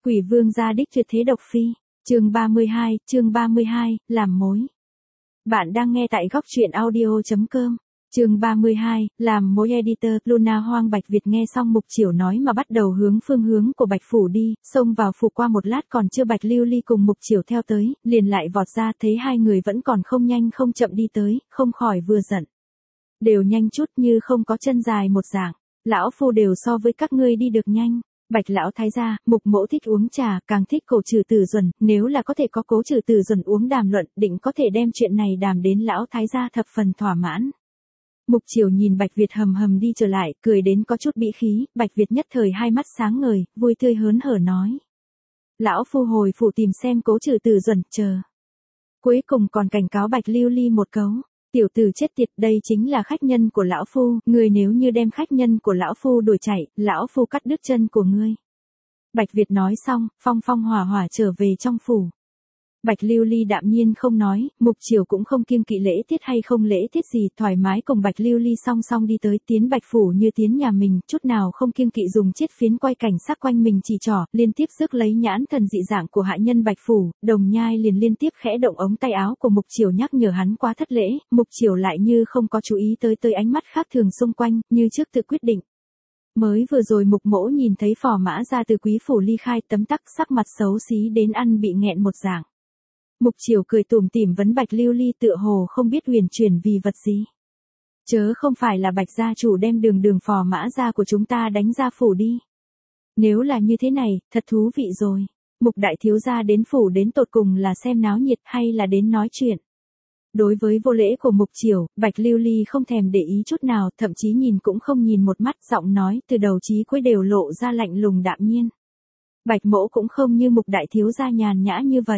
Quỷ vương gia đích tuyệt thế độc phi, chương 32, làm mối. Bạn đang nghe tại góc truyện audio.com, chương 32, làm mối editor, Luna Hoang Bạch Việt nghe xong Mục Chiểu nói mà bắt đầu hướng phương hướng của Bạch Phủ đi, xông vào phủ qua một lát còn chưa Bạch Lưu Ly cùng Mục Chiểu theo tới, liền lại vọt ra thấy hai người vẫn còn không nhanh không chậm đi tới, không khỏi vừa giận. Đều nhanh chút như không có chân dài một dạng, lão phu đều so với các ngươi đi được nhanh. Bạch lão thái gia, Mục mỗ thích uống trà, càng thích cổ trừ tử duẩn, nếu là có thể có cố trừ tử duẩn uống đàm luận, định có thể đem chuyện này đàm đến lão thái gia thập phần thỏa mãn. Mục Chiểu nhìn Bạch Việt hầm hầm đi trở lại, cười đến có chút bĩ khí, Bạch Việt nhất thời hai mắt sáng ngời, vui tươi hớn hở nói. Lão phu hồi phủ tìm xem cố trừ tử duẩn, chờ. Cuối cùng còn cảnh cáo Bạch Lưu Ly một câu. Tiểu tử chết tiệt, đây chính là khách nhân của lão phu, ngươi nếu như đem khách nhân của lão phu đuổi chạy, lão phu cắt đứt chân của ngươi. Bạch Việt nói xong, phong phong hỏa hỏa trở về trong phủ. Bạch Lưu Ly đạm nhiên không nói, Mục Chiểu cũng không kiêng kỵ lễ tiết hay không lễ tiết gì, thoải mái cùng Bạch Lưu Ly song song đi tới, tiến Bạch phủ như tiến nhà mình, chút nào không kiêng kỵ dùng chiết phiến quay cảnh sắc quanh mình chỉ trỏ, liên tiếp rước lấy nhãn thần dị dạng của hạ nhân Bạch phủ, Đồng Nhai liền liên tiếp khẽ động ống tay áo của Mục Chiểu nhắc nhở hắn quá thất lễ, Mục Chiểu lại như không có chú ý tới ánh mắt khác thường xung quanh, như trước tự quyết định. Mới vừa rồi Mục mỗ nhìn thấy Phò Mã ra từ quý phủ ly khai, tấm tắc sắc mặt xấu xí đến ăn bị nghẹn một dạng. Mục Chiểu cười tủm tỉm vấn Bạch Lưu Ly tựa hồ không biết huyền chuyển vì vật gì. Chớ không phải là Bạch gia chủ đem đường Phò Mã ra của chúng ta đánh ra phủ đi. Nếu là như thế này, thật thú vị rồi. Mục đại thiếu gia đến phủ đến tột cùng là xem náo nhiệt hay là đến nói chuyện. Đối với vô lễ của Mục Chiểu, Bạch Lưu Ly không thèm để ý chút nào, thậm chí nhìn cũng không nhìn một mắt, giọng nói từ đầu chí cuối đều lộ ra lạnh lùng đạm nhiên. Bạch mỗ cũng không như Mục đại thiếu gia nhàn nhã như vậy.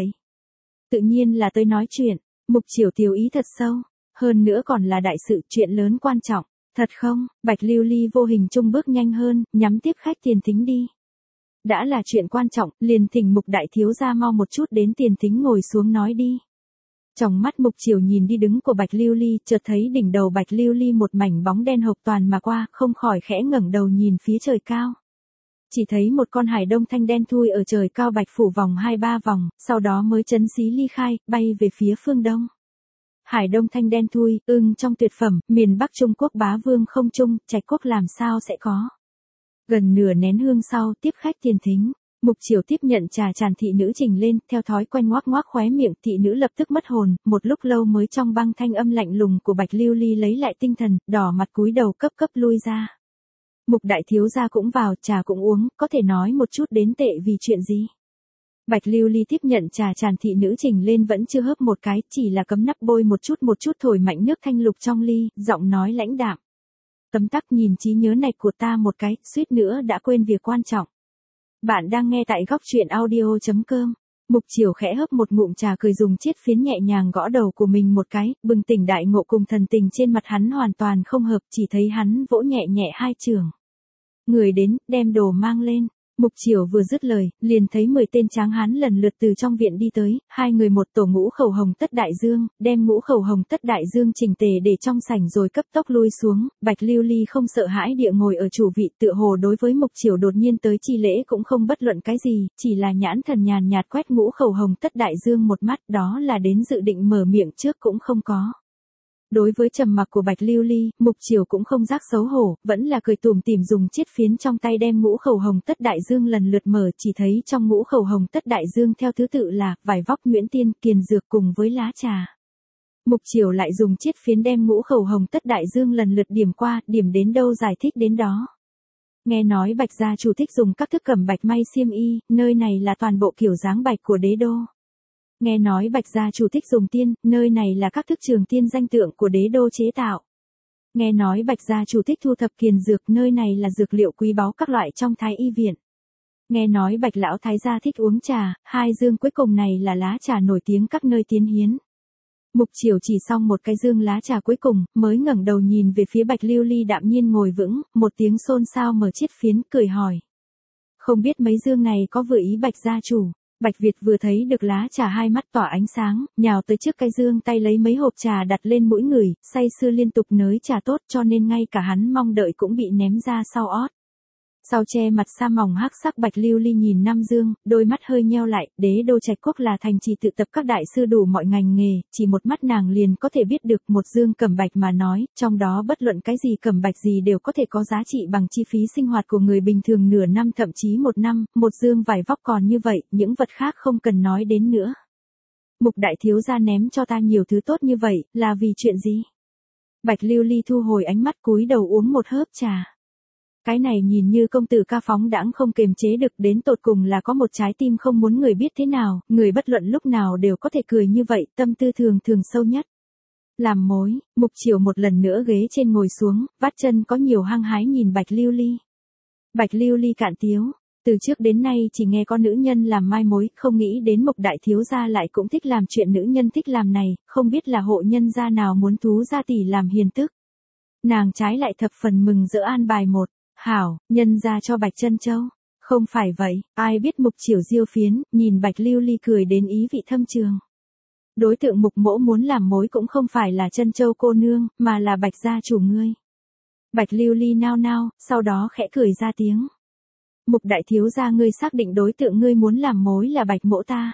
Tự nhiên là tới nói chuyện, Mục Chiểu tiểu ý thật sâu, hơn nữa còn là đại sự, chuyện lớn quan trọng, thật không? Bạch Lưu Ly vô hình chung bước nhanh hơn, nhắm tiếp khách tiền thính đi. Đã là chuyện quan trọng, liền thỉnh Mục đại thiếu gia mau một chút đến tiền thính ngồi xuống nói đi. Trong mắt Mục Chiểu nhìn đi đứng của Bạch Lưu Ly, chợt thấy đỉnh đầu Bạch Lưu Ly một mảnh bóng đen hộc toàn mà qua, không khỏi khẽ ngẩng đầu nhìn phía trời cao. Chỉ thấy một con hải đông thanh đen thui ở trời cao Bạch phủ vòng 2-3 vòng, sau đó mới chấn xí ly khai, bay về phía phương đông. Hải đông thanh đen thui, trong tuyệt phẩm, miền Bắc Trung Quốc bá vương không trung, Trạch Quốc làm sao sẽ có. Gần nửa nén hương sau, tiếp khách tiền thính. Mục Chiểu tiếp nhận trà tràn thị nữ trình lên, theo thói quen ngoác ngoác khóe miệng, thị nữ lập tức mất hồn, một lúc lâu mới trong băng thanh âm lạnh lùng của Bạch Lưu Ly lấy lại tinh thần, đỏ mặt cúi đầu cấp lui ra. Mục đại thiếu gia cũng vào, trà cũng uống, có thể nói một chút đến tệ vì chuyện gì. Bạch Lưu Ly tiếp nhận trà tràn thị nữ trình lên vẫn chưa hớp một cái, chỉ là cấm nắp bôi một chút thổi mạnh nước thanh lục trong ly, giọng nói lãnh đạm. Tấm tắc nhìn trí nhớ này của ta một cái, suýt nữa đã quên việc quan trọng. Bạn đang nghe tại góc truyện audio.com. Mục Chiểu khẽ hớp một ngụm trà cười dùng chiết phiến nhẹ nhàng gõ đầu của mình một cái, bừng tỉnh đại ngộ cùng thần tình trên mặt hắn hoàn toàn không hợp, chỉ thấy hắn vỗ nhẹ nhẹ hai chưởng. Người đến, đem đồ mang lên. Mục Chiểu vừa dứt lời, liền thấy 10 tên tráng hán lần lượt từ trong viện đi tới, hai người một tổ ngũ khẩu hồng tất đại dương, đem ngũ khẩu hồng tất đại dương chỉnh tề để trong sảnh rồi cấp tốc lui xuống. Bạch Lưu Ly không sợ hãi địa ngồi ở chủ vị, tựa hồ đối với Mục Chiểu đột nhiên tới chi lễ cũng không bất luận cái gì, chỉ là nhãn thần nhàn nhạt quét ngũ khẩu hồng tất đại dương một mắt, đó là đến dự định mở miệng trước cũng không có. Đối với trầm mặc của Bạch Lưu Ly, Mục Chiểu cũng không giác xấu hổ, vẫn là cười tủm tỉm dùng chiết phiến trong tay đem ngũ khẩu hồng tất đại dương lần lượt mở, chỉ thấy trong ngũ khẩu hồng tất đại dương theo thứ tự là vải vóc nhuyễn tiên, kiền dược cùng với lá trà. Mục Chiểu lại dùng chiết phiến đem ngũ khẩu hồng tất đại dương lần lượt điểm qua, điểm đến đâu giải thích đến đó. Nghe nói Bạch gia chủ thích dùng các thức cẩm bạch may xiêm y, nơi này là toàn bộ kiểu dáng bạch của đế đô. Nghe nói Bạch gia chủ thích dùng tiên, nơi này là các thức trường tiên danh tượng của đế đô chế tạo. Nghe nói Bạch gia chủ thích thu thập kiền dược, nơi này là dược liệu quý báu các loại trong thái y viện. Nghe nói Bạch lão thái gia thích uống trà, hai dương cuối cùng này là lá trà nổi tiếng các nơi tiến hiến. Mục Chiểu chỉ xong một cái dương lá trà cuối cùng, mới ngẩng đầu nhìn về phía Bạch Lưu Ly đạm nhiên ngồi vững, một tiếng xôn xao mở chiết phiến, cười hỏi. Không biết mấy dương này có vừa ý Bạch gia chủ. Bạch Việt vừa thấy được lá trà hai mắt tỏa ánh sáng, nhào tới trước cái dương tay lấy mấy hộp trà đặt lên mũi người, say sưa liên tục nới trà tốt cho nên ngay cả hắn mong đợi cũng bị ném ra sau ót. Sau che mặt sa mỏng hắc sắc Bạch Lưu Ly nhìn Nam Dương, đôi mắt hơi nheo lại, đế đô Trạch Quốc là thành trì tự tập các đại sư đủ mọi ngành nghề, chỉ một mắt nàng liền có thể biết được một dương cẩm bạch mà nói, trong đó bất luận cái gì cẩm bạch gì đều có thể có giá trị bằng chi phí sinh hoạt của người bình thường nửa năm thậm chí một năm, một dương vải vóc còn như vậy, những vật khác không cần nói đến nữa. Mục đại thiếu gia ném cho ta nhiều thứ tốt như vậy, là vì chuyện gì? Bạch Lưu Ly thu hồi ánh mắt cúi đầu uống một hớp trà. Cái này nhìn như công tử ca phóng đãng không kiềm chế được, đến tột cùng là có một trái tim không muốn người biết thế nào, người bất luận lúc nào đều có thể cười như vậy, tâm tư thường thường sâu nhất. Làm mối, Mục Chiểu một lần nữa ghế trên ngồi xuống, vắt chân có nhiều hăng hái nhìn Bạch Lưu Ly. Bạch Lưu Ly cạn tiếu, từ trước đến nay chỉ nghe có nữ nhân làm mai mối, không nghĩ đến Mục đại thiếu gia lại cũng thích làm chuyện nữ nhân thích làm này, không biết là hộ nhân gia nào muốn thú gia tỷ làm hiền tức. Nàng trái lại thập phần mừng rỡ an bài một. Hảo, nhân ra cho Bạch Chân Châu. Không phải vậy, ai biết Mục Chiểu diêu phiến, nhìn Bạch Lưu Ly cười đến ý vị thâm trường. Đối tượng Mục mỗ muốn làm mối cũng không phải là Chân Châu cô nương, mà là Bạch gia chủ ngươi. Bạch Lưu Ly nao nao, sau đó khẽ cười ra tiếng. Mục đại thiếu gia ngươi xác định đối tượng ngươi muốn làm mối là Bạch mỗ ta.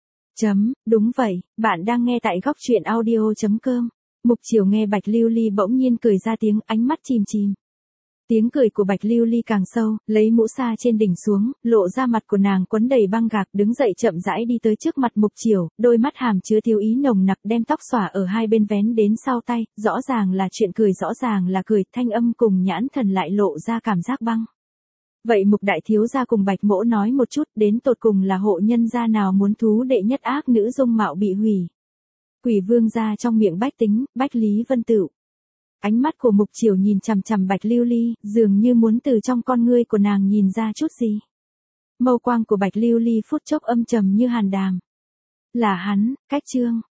Đúng vậy, bạn đang nghe tại góc truyện audio.com. Mục Chiểu nghe Bạch Lưu Ly bỗng nhiên cười ra tiếng, ánh mắt chìm chìm. Tiếng cười của Bạch Lưu Ly càng sâu, lấy mũ sa trên đỉnh xuống, lộ ra mặt của nàng quấn đầy băng gạc, đứng dậy chậm rãi đi tới trước mặt Mục Chiểu, đôi mắt hàm chứa thiếu ý nồng nặc, đem tóc xõa ở hai bên vén đến sau tay, rõ ràng là chuyện cười, rõ ràng là cười, thanh âm cùng nhãn thần lại lộ ra cảm giác băng. Vậy Mục đại thiếu gia cùng Bạch mỗ nói một chút, đến tột cùng là hộ nhân gia nào muốn thú đệ nhất ác nữ dung mạo bị hủy. Quỷ vương gia trong miệng bách tính, Bách Lý Vân Tửu. Ánh mắt của Mục Chiểu nhìn chằm chằm Bạch Lưu Ly, dường như muốn từ trong con ngươi của nàng nhìn ra chút gì. Mâu quang của Bạch Lưu Ly phút chốc âm trầm như hàn đàm. Là hắn, Cách Trương,